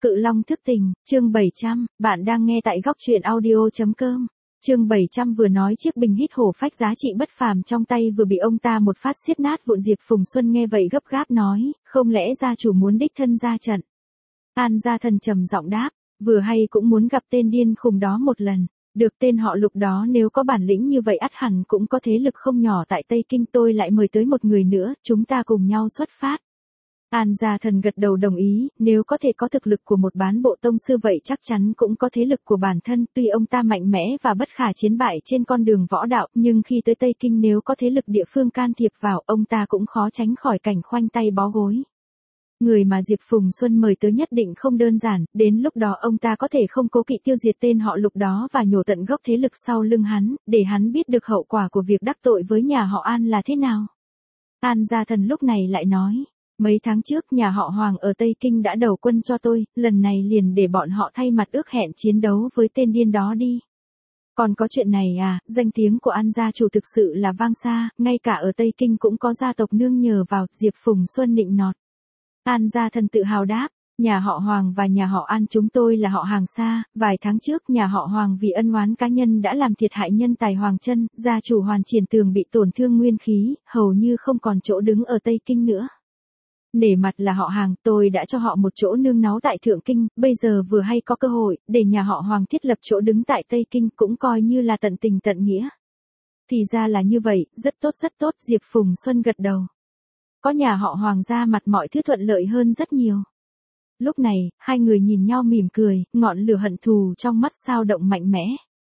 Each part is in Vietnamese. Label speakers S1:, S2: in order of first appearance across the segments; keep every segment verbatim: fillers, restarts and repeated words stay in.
S1: Cự Long thức tình, chương bảy trăm, bạn đang nghe tại góc truyện audio.com. Chương bảy trăm vừa nói chiếc bình hít hổ phách giá trị bất phàm trong tay vừa bị ông ta một phát xiết nát vụn. Diệp Phùng Xuân nghe vậy gấp gáp nói, không lẽ gia chủ muốn đích thân ra trận? An Gia Thần trầm giọng đáp, vừa hay cũng muốn gặp tên điên khùng đó một lần. Được, tên họ Lục đó nếu có bản lĩnh như vậy ắt hẳn cũng có thế lực không nhỏ tại Tây Kinh. Tôi lại mời tới một người nữa, chúng ta cùng nhau xuất phát. An Gia Thần gật đầu đồng ý, nếu có thể có thực lực của một bán bộ tông sư vậy chắc chắn cũng có thế lực của bản thân. Tuy ông ta mạnh mẽ và bất khả chiến bại trên con đường võ đạo, nhưng khi tới Tây Kinh nếu có thế lực địa phương can thiệp vào, ông ta cũng khó tránh khỏi cảnh khoanh tay bó gối. Người mà Diệp Phùng Xuân mời tới nhất định không đơn giản, đến lúc đó ông ta có thể không cố kỵ tiêu diệt tên họ Lục đó và nhổ tận gốc thế lực sau lưng hắn, để hắn biết được hậu quả của việc đắc tội với nhà họ An là thế nào. An Gia Thần lúc này lại nói, mấy tháng trước nhà họ Hoàng ở Tây Kinh đã đầu quân cho tôi, lần này liền để bọn họ thay mặt ước hẹn chiến đấu với tên điên đó đi. Còn có chuyện này à, danh tiếng của An gia chủ thực sự là vang xa, ngay cả ở Tây Kinh cũng có gia tộc nương nhờ vào. Diệp Phùng Xuân nịnh nọt. An Gia Thần tự hào đáp, nhà họ Hoàng và nhà họ An chúng tôi là họ hàng xa, vài tháng trước nhà họ Hoàng vì ân oán cá nhân đã làm thiệt hại nhân tài Hoàng Chân, gia chủ Hoàn Triển Tường bị tổn thương nguyên khí, hầu như không còn chỗ đứng ở Tây Kinh nữa. Nể mặt là họ hàng, tôi đã cho họ một chỗ nương náu tại Thượng Kinh, bây giờ vừa hay có cơ hội, để nhà họ Hoàng thiết lập chỗ đứng tại Tây Kinh cũng coi như là tận tình tận nghĩa. Thì ra là như vậy, rất tốt rất tốt. Diệp Phùng Xuân gật đầu. Có nhà họ Hoàng ra mặt mọi thứ thuận lợi hơn rất nhiều. Lúc này, hai người nhìn nhau mỉm cười, ngọn lửa hận thù trong mắt sao động mạnh mẽ.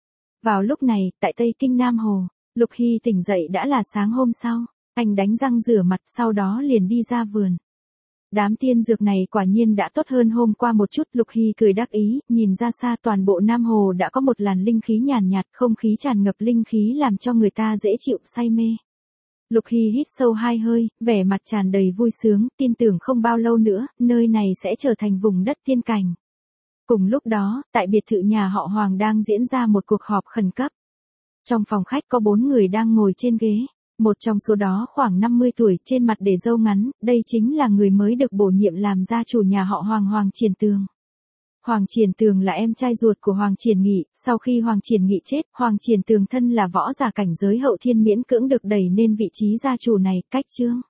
S1: Vào lúc này, tại Tây Kinh Nam Hồ, Lục Hy tỉnh dậy đã là sáng hôm sau, anh đánh răng rửa mặt sau đó liền đi ra vườn. Đám tiên dược này quả nhiên đã tốt hơn hôm qua một chút. Lục Hy cười đắc ý, nhìn ra xa toàn bộ Nam Hồ đã có một làn linh khí nhàn nhạt, không khí tràn ngập linh khí làm cho người ta dễ chịu say mê. Lục Hy hít sâu hai hơi, vẻ mặt tràn đầy vui sướng, tin tưởng không bao lâu nữa, nơi này sẽ trở thành vùng đất tiên cảnh. Cùng lúc đó, tại biệt thự nhà họ Hoàng đang diễn ra một cuộc họp khẩn cấp. Trong phòng khách có bốn người đang ngồi trên ghế. Một trong số đó khoảng năm mươi tuổi, trên mặt để râu ngắn, đây chính là người mới được bổ nhiệm làm gia chủ nhà họ Hoàng, Hoàng Triển Tường. Hoàng Triển Tường là em trai ruột của Hoàng Triển Nghị, sau khi Hoàng Triển Nghị chết, Hoàng Triển Tường thân là võ giả cảnh giới hậu thiên miễn cưỡng được đẩy nên vị trí gia chủ này, cách Trương